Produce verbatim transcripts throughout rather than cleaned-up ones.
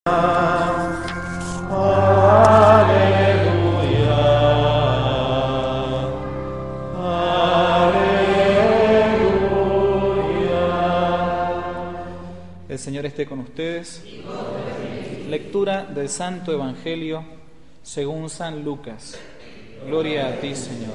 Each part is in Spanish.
El Señor esté con ustedes. Lectura del Santo Evangelio según San Lucas. Gloria a ti, Señor.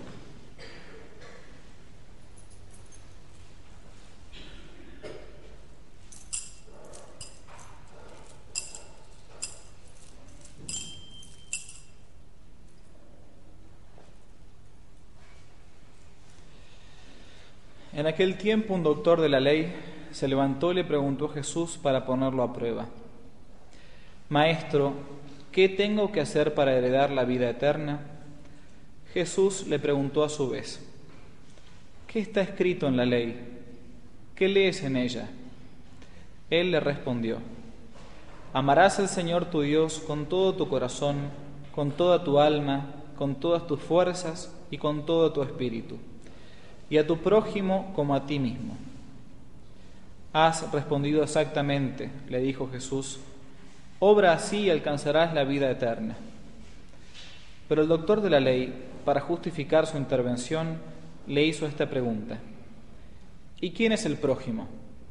En aquel tiempo un doctor de la ley se levantó y le preguntó a Jesús para ponerlo a prueba: Maestro, ¿qué tengo que hacer para heredar la vida eterna? Jesús le preguntó a su vez: ¿qué está escrito en la ley? ¿Qué lees en ella? Él le respondió: Amarás al Señor tu Dios con todo tu corazón, con toda tu alma, con todas tus fuerzas y con todo tu espíritu, y a tu prójimo como a ti mismo. Has respondido exactamente, le dijo Jesús. Obra así y alcanzarás la vida eterna. Pero el doctor de la ley, para justificar su intervención, le hizo esta pregunta: ¿y quién es el prójimo?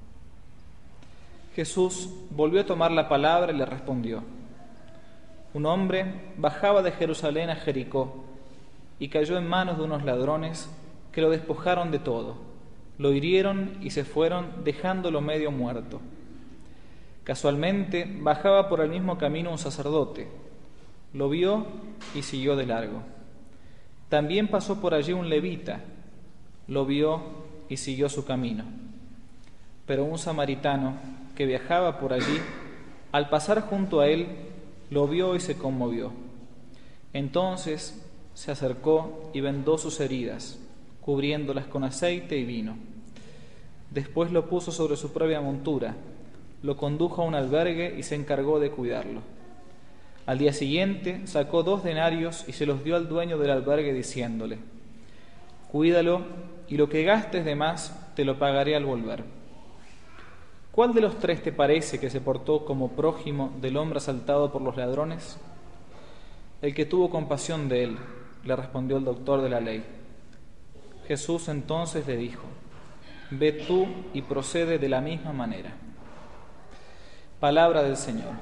Jesús volvió a tomar la palabra y le respondió: Un hombre bajaba de Jerusalén a Jericó y cayó en manos de unos ladrones que lo despojaron de todo. Lo hirieron y se fueron, dejándolo medio muerto. Casualmente bajaba por el mismo camino un sacerdote. Lo vio y siguió de largo. También pasó por allí un levita. Lo vio y siguió su camino. Pero un samaritano que viajaba por allí, al pasar junto a él, lo vio y se conmovió. Entonces se acercó y vendó sus heridas, cubriéndolas con aceite y vino. Después lo puso sobre su propia montura, lo condujo a un albergue y se encargó de cuidarlo. Al día siguiente sacó dos denarios y se los dio al dueño del albergue diciéndole: Cuídalo y lo que gastes de más te lo pagaré al volver. ¿Cuál de los tres te parece que se portó como prójimo del hombre asaltado por los ladrones? El que tuvo compasión de él, le respondió el doctor de la ley. Jesús entonces le dijo: Ve tú y procede de la misma manera. Palabra del Señor.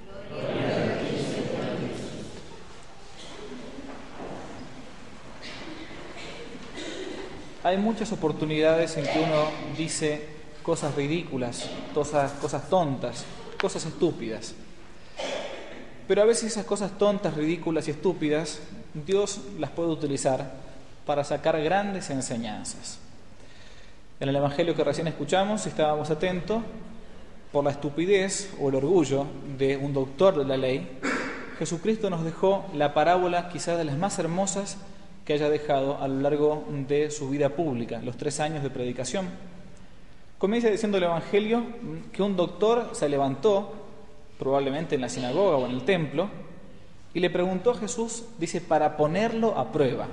Hay muchas oportunidades en que uno dice cosas ridículas, cosas, cosas tontas, cosas estúpidas. Pero a veces esas cosas tontas, ridículas y estúpidas, Dios las puede utilizar para sacar grandes enseñanzas. En el Evangelio que recién escuchamos, si estábamos atentos, por la estupidez o el orgullo de un doctor de la ley, Jesucristo nos dejó la parábola quizás de las más hermosas que haya dejado a lo largo de su vida pública, los tres años de predicación. Comienza diciendo el Evangelio que un doctor se levantó, probablemente en la sinagoga o en el templo, y le preguntó a Jesús, dice, para ponerlo a prueba: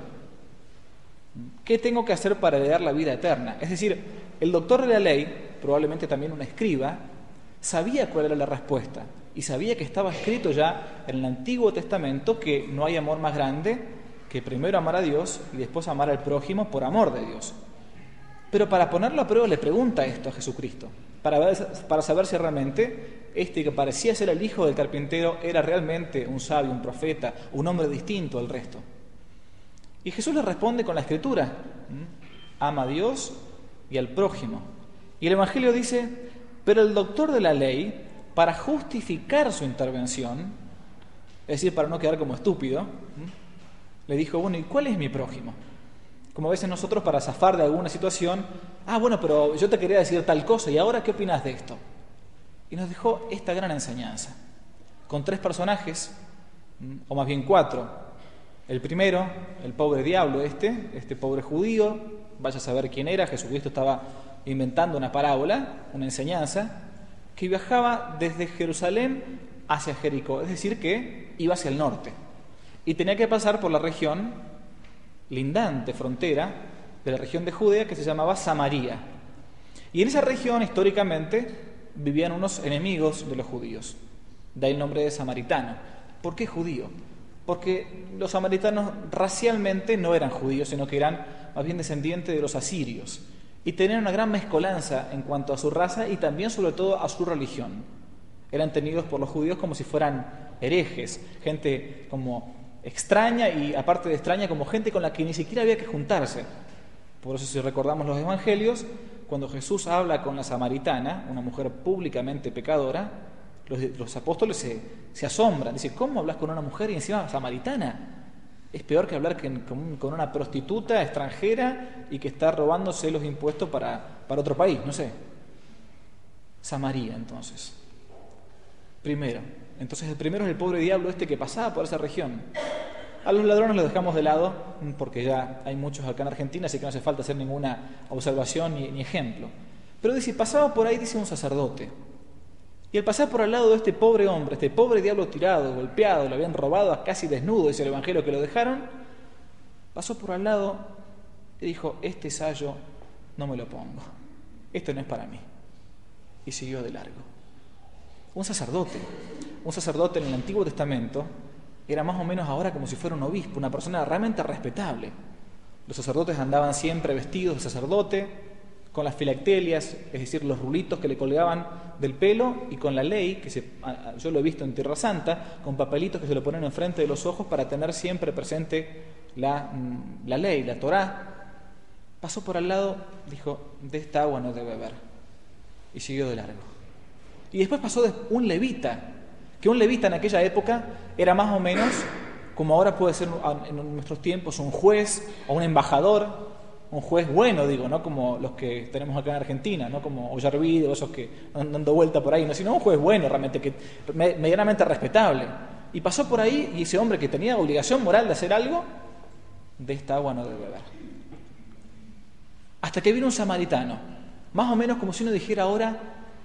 ¿qué tengo que hacer para heredar la vida eterna? Es decir, el doctor de la ley, probablemente también un escriba, sabía cuál era la respuesta y sabía que estaba escrito ya en el Antiguo Testamento que no hay amor más grande que primero amar a Dios y después amar al prójimo por amor de Dios. Pero para ponerlo a prueba le pregunta esto a Jesucristo, para, ver, para saber si realmente este que parecía ser el hijo del carpintero era realmente un sabio, un profeta, un hombre distinto al resto. Y Jesús le responde con la Escritura: ama a Dios y al prójimo. Y el Evangelio dice: pero el doctor de la ley, para justificar su intervención, es decir, para no quedar como estúpido, le dijo: bueno, ¿y cuál es mi prójimo? Como a veces nosotros, para zafar de alguna situación, ah, bueno, pero yo te quería decir tal cosa, ¿y ahora qué opinas de esto? Y nos dejó esta gran enseñanza, con tres personajes, o más bien cuatro. El primero, el pobre diablo este, este pobre judío, vaya a saber quién era. Jesucristo estaba inventando una parábola, una enseñanza, que viajaba desde Jerusalén hacia Jericó, es decir, que iba hacia el norte, y tenía que pasar por la región lindante, frontera, de la región de Judea, que se llamaba Samaria. Y en esa región, históricamente, vivían unos enemigos de los judíos. Da el nombre de samaritano. ¿Por qué judío? Porque los samaritanos racialmente no eran judíos, sino que eran más bien descendientes de los asirios. Y tenían una gran mezcolanza en cuanto a su raza y también sobre todo a su religión. Eran tenidos por los judíos como si fueran herejes, gente como extraña y aparte de extraña como gente con la que ni siquiera había que juntarse. Por eso si recordamos los evangelios, cuando Jesús habla con la samaritana, una mujer públicamente pecadora, los, los apóstoles se, se asombran, dicen, ¿cómo hablas con una mujer y encima samaritana? Es peor que hablar que, con, con una prostituta extranjera y que está robándose los impuestos para, para otro país, no sé. Samaria, entonces. Primero. Entonces el primero es el pobre diablo este que pasaba por esa región. A los ladrones los dejamos de lado porque ya hay muchos acá en Argentina, así que no hace falta hacer ninguna observación ni, ni ejemplo. Pero dice, pasaba por ahí, dice, un sacerdote. Y al pasar por al lado de este pobre hombre, este pobre diablo tirado, golpeado, lo habían robado casi desnudo, dice el evangelio que lo dejaron, pasó por al lado y dijo, este sayo no me lo pongo, esto no es para mí. Y siguió de largo. Un sacerdote, un sacerdote en el Antiguo Testamento era más o menos ahora como si fuera un obispo, una persona realmente respetable. Los sacerdotes andaban siempre vestidos de sacerdote, con las filactelias, es decir, los rulitos que le colgaban del pelo, y con la ley, que se, yo lo he visto en Tierra Santa, con papelitos que se lo ponen enfrente de los ojos para tener siempre presente la, la ley, la Torá. Pasó por al lado, dijo, de esta agua no debe beber, y siguió de largo. Y después pasó de un levita, que un levita en aquella época era más o menos, como ahora puede ser en nuestros tiempos, un juez o un embajador, un juez bueno, digo, no como los que tenemos acá en Argentina, no como Ollarvido, esos que andan dando vuelta por ahí, no, sino un juez bueno, realmente, que medianamente respetable. Y pasó por ahí, y ese hombre que tenía obligación moral de hacer algo, de esta agua no debe beber. Hasta que vino un samaritano, más o menos como si uno dijera ahora,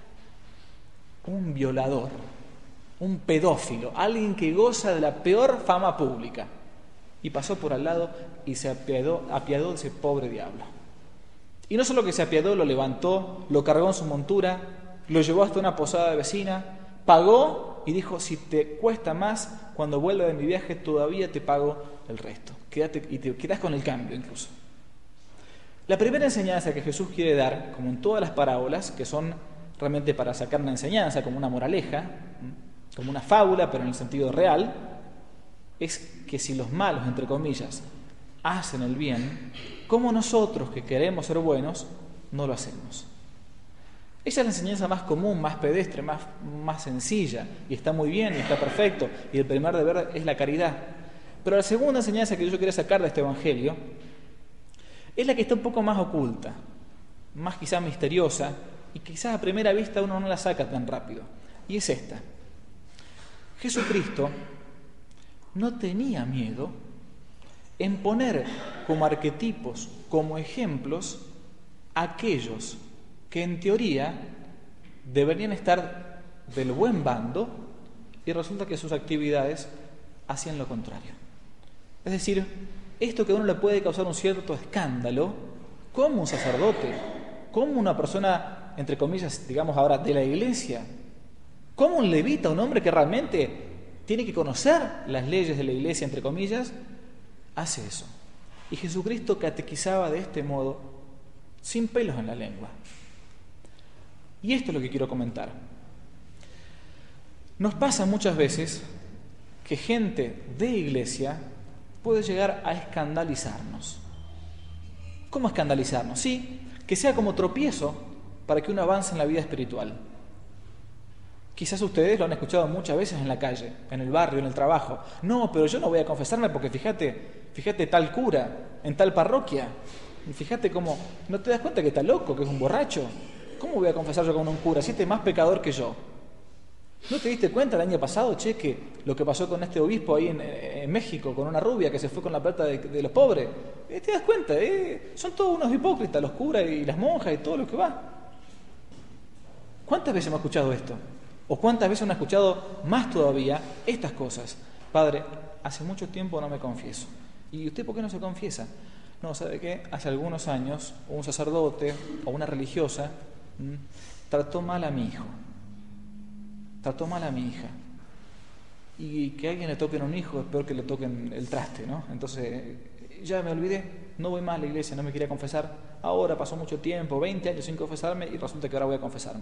un violador, un pedófilo, alguien que goza de la peor fama pública. Y pasó por al lado y se apiadó, apiadó de ese pobre diablo. Y no solo que se apiadó, lo levantó, lo cargó en su montura, lo llevó hasta una posada de vecina, pagó y dijo, si te cuesta más, cuando vuelva de mi viaje todavía te pago el resto. Quédate, y te quedas con el cambio incluso. La primera enseñanza que Jesús quiere dar, como en todas las parábolas, que son realmente para sacar una enseñanza, como una moraleja, como una fábula, pero en el sentido real, es que si los malos, entre comillas, hacen el bien, ¿cómo nosotros que queremos ser buenos no lo hacemos? Esa es la enseñanza más común, más pedestre, más, más sencilla, y está muy bien, y está perfecto, y el primer deber es la caridad. Pero la segunda enseñanza que yo quería sacar de este evangelio es la que está un poco más oculta, más quizá misteriosa, y quizás a primera vista uno no la saca tan rápido, y es esta. Jesucristo no tenía miedo en poner como arquetipos, como ejemplos, aquellos que en teoría deberían estar del buen bando y resulta que sus actividades hacían lo contrario. Es decir, esto que a uno le puede causar un cierto escándalo, como un sacerdote, como una persona, entre comillas, digamos ahora, de la iglesia, como un levita, un hombre que realmente tiene que conocer las leyes de la iglesia, entre comillas, hace eso. Y Jesucristo catequizaba de este modo, sin pelos en la lengua. Y esto es lo que quiero comentar. Nos pasa muchas veces que gente de iglesia puede llegar a escandalizarnos. ¿Cómo escandalizarnos? Sí, que sea como tropiezo para que uno avance en la vida espiritual. Quizás ustedes lo han escuchado muchas veces en la calle, en el barrio, en el trabajo. No, pero yo no voy a confesarme porque fíjate, fíjate tal cura, en tal parroquia. Y fíjate cómo, ¿no te das cuenta que está loco, que es un borracho? ¿Cómo voy a confesar yo con un cura si este es más pecador que yo? ¿No te diste cuenta el año pasado, che, que lo que pasó con este obispo ahí en, en México, con una rubia que se fue con la plata de, de los pobres? ¿Te das cuenta? Eh? Son todos unos hipócritas, los curas y las monjas y todo lo que va. ¿Cuántas veces hemos escuchado esto? ¿O cuántas veces hemos escuchado más todavía estas cosas? Padre, hace mucho tiempo no me confieso. ¿Y usted por qué no se confiesa? No, ¿sabe qué? Hace algunos años un sacerdote o una religiosa ¿m? trató mal a mi hijo. Trató mal a mi hija. y que a alguien le toquen un hijo es peor que le toquen el traste, ¿no? Entonces, ya me olvidé, no voy más a la iglesia, no me quería confesar. Ahora pasó mucho tiempo, veinte años sin confesarme y resulta que ahora voy a confesarme.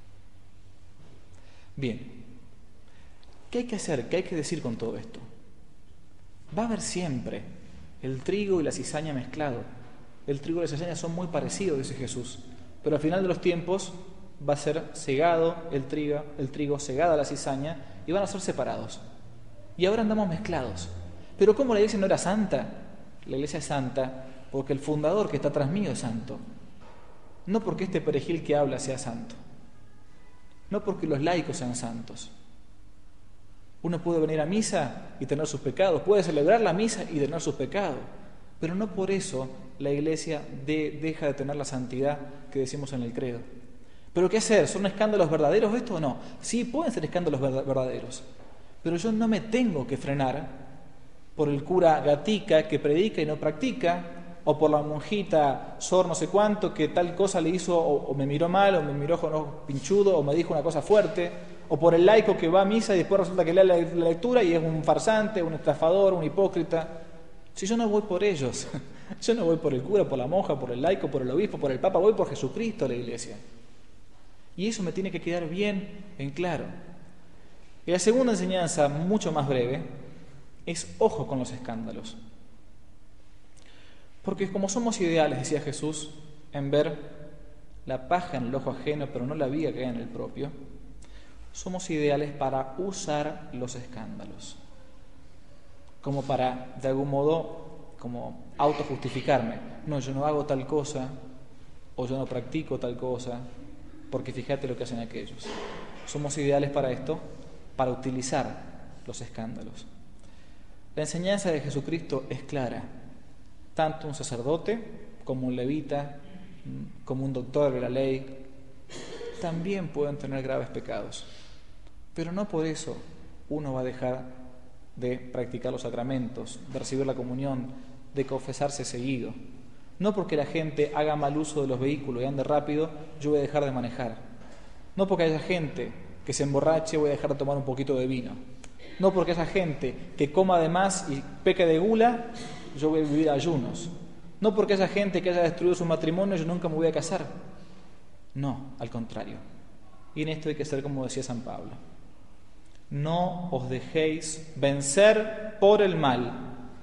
Bien, ¿qué hay que hacer? ¿Qué hay que decir con todo esto? Va a haber siempre el trigo y la cizaña mezclado. El trigo y la cizaña son muy parecidos, dice Jesús, pero al final de los tiempos va a ser cegado el trigo, el trigo cegada la cizaña y van a ser separados. Y ahora andamos mezclados. Pero ¿cómo la iglesia no era santa? La iglesia es santa porque el fundador que está tras mío es santo. No porque este perejil que habla sea santo. No porque los laicos sean santos. Uno puede venir a misa y tener sus pecados, puede celebrar la misa y tener sus pecados, pero no por eso la iglesia de, deja de tener la santidad que decimos en el credo. ¿Pero qué hacer? ¿Son escándalos verdaderos esto o no? Sí, pueden ser escándalos verdaderos, pero yo no me tengo que frenar por el cura gatica que predica y no practica, o por la monjita sor no sé cuánto que tal cosa le hizo o, o me miró mal, o me miró con ojo pinchudo, o me dijo una cosa fuerte, o por el laico que va a misa y después resulta que lee la, la lectura y es un farsante, un estafador, un hipócrita. Si yo no voy por ellos, yo no voy por el cura, por la monja, por el laico, por el obispo, por el papa, voy por Jesucristo a la iglesia. Y eso me tiene que quedar bien en claro. Y la segunda enseñanza, mucho más breve, es ojo con los escándalos. Porque como somos ideales, decía Jesús, en ver la paja en el ojo ajeno, pero no la viga que hay en el propio, somos ideales para usar los escándalos, como para, de algún modo, como autojustificarme. No, yo no hago tal cosa, o yo no practico tal cosa, porque fíjate lo que hacen aquellos. Somos ideales para esto, para utilizar los escándalos. La enseñanza de Jesucristo es clara. Tanto un sacerdote como un levita, como un doctor de la ley, también pueden tener graves pecados. Pero no por eso uno va a dejar de practicar los sacramentos, de recibir la comunión, de confesarse seguido. No porque la gente haga mal uso de los vehículos y ande rápido, yo voy a dejar de manejar. No porque haya gente que se emborrache, voy a dejar de tomar un poquito de vino. No porque haya gente que coma de más y peque de gula, yo voy a vivir ayunos. No porque haya gente que haya destruido su matrimonio, yo nunca me voy a casar. No, al contrario. Y en esto hay que ser como decía San Pablo. No os dejéis vencer por el mal.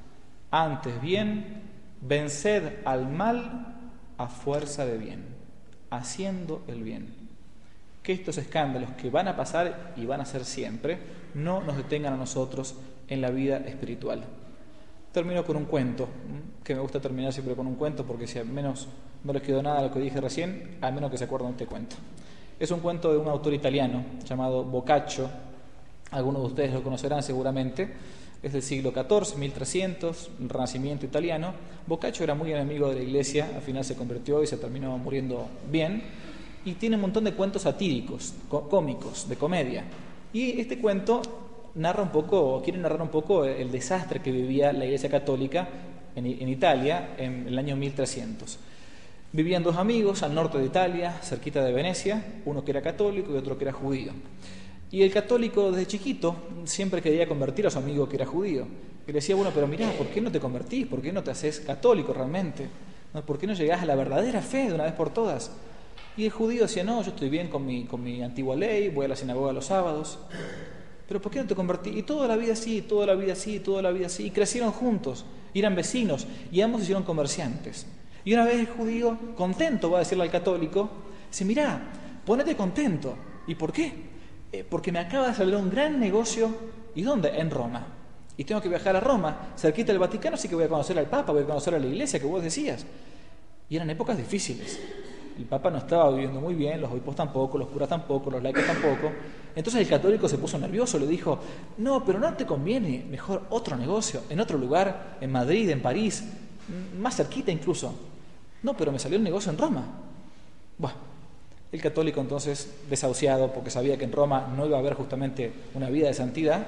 Antes bien, venced al mal a fuerza de bien, haciendo el bien. Que estos escándalos que van a pasar y van a ser siempre, no nos detengan a nosotros en la vida espiritual. Termino con un cuento, que me gusta terminar siempre con un cuento, porque si al menos no les quedó nada de lo que dije recién, al menos que se acuerden de este cuento. Es un cuento de un autor italiano llamado Boccaccio. Algunos de ustedes lo conocerán seguramente. Es del siglo catorce, mil trescientos, el Renacimiento italiano. Boccaccio era muy enemigo de la Iglesia, al final se convirtió y se terminó muriendo bien. Y tiene un montón de cuentos satíricos, cómicos, de comedia. Y este cuento narra un poco, quiere narrar un poco el desastre que vivía la Iglesia Católica en, en Italia en el año mil trescientos. Vivían dos amigos al norte de Italia, cerquita de Venecia, uno que era católico y otro que era judío. Y el católico desde chiquito siempre quería convertir a su amigo que era judío. Y le decía, bueno, pero mirá, ¿por qué no te convertís? ¿Por qué no te haces católico realmente? ¿Por qué no llegás a la verdadera fe de una vez por todas? Y el judío decía, no, yo estoy bien con mi, con mi antigua ley, voy a la sinagoga los sábados. Pero ¿por qué no te convertís? Y toda la vida así, toda la vida así, toda la vida así. Y crecieron juntos, y eran vecinos, y ambos se hicieron comerciantes. Y una vez el judío, contento, va a decirle al católico, dice, mirá, ponete contento. ¿Y por qué? Eh, porque me acaba de salir un gran negocio. ¿Y dónde? En Roma. Y tengo que viajar a Roma, cerquita del Vaticano, así que voy a conocer al Papa, voy a conocer a la iglesia que vos decías. Y eran épocas difíciles. El Papa no estaba viviendo muy bien, los obispos tampoco, los curas tampoco, los laicos tampoco. Entonces el católico se puso nervioso, le dijo, no, pero no te conviene, mejor otro negocio, en otro lugar, en Madrid, en París, más cerquita incluso. No, pero me salió el negocio en Roma. Bueno, el católico entonces, desahuciado, porque sabía que en Roma no iba a haber justamente una vida de santidad,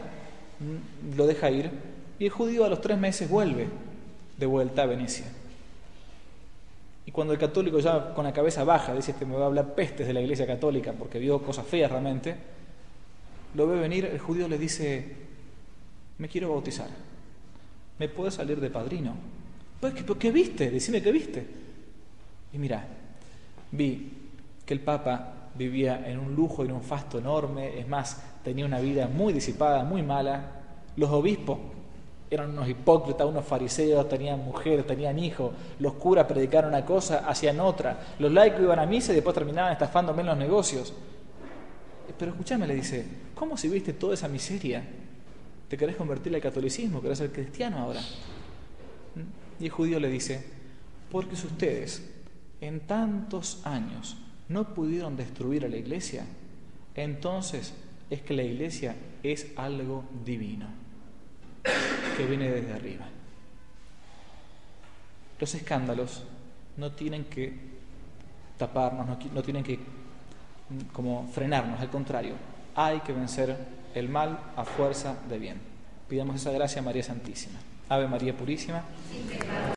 lo deja ir, y el judío a los tres meses vuelve de vuelta a Venecia. Y cuando el católico ya con la cabeza baja, dice que me va a hablar pestes de la Iglesia Católica porque vio cosas feas realmente, lo ve venir, el judío le dice, me quiero bautizar. ¿Me puedo salir de padrino? Pues, ¿qué, ¿qué viste? Decime qué viste. Y mira, vi que el Papa vivía en un lujo y en un fasto enorme, es más, tenía una vida muy disipada, muy mala. Los obispos eran unos hipócritas, unos fariseos, tenían mujer, tenían hijos, los curas predicaron una cosa, hacían otra, los laicos iban a misa y después terminaban estafándome en los negocios. Pero escúchame, le dice, ¿cómo si viste toda esa miseria? ¿Te querés convertir al catolicismo? ¿Querés ser cristiano ahora? Y el judío le dice, porque si ustedes en tantos años no pudieron destruir a la iglesia, entonces es que la iglesia es algo divino, que viene desde arriba. Los escándalos no tienen que taparnos, no, no tienen que como frenarnos, al contrario, hay que vencer el mal a fuerza de bien. Pidamos esa gracia a María Santísima. Ave María Purísima.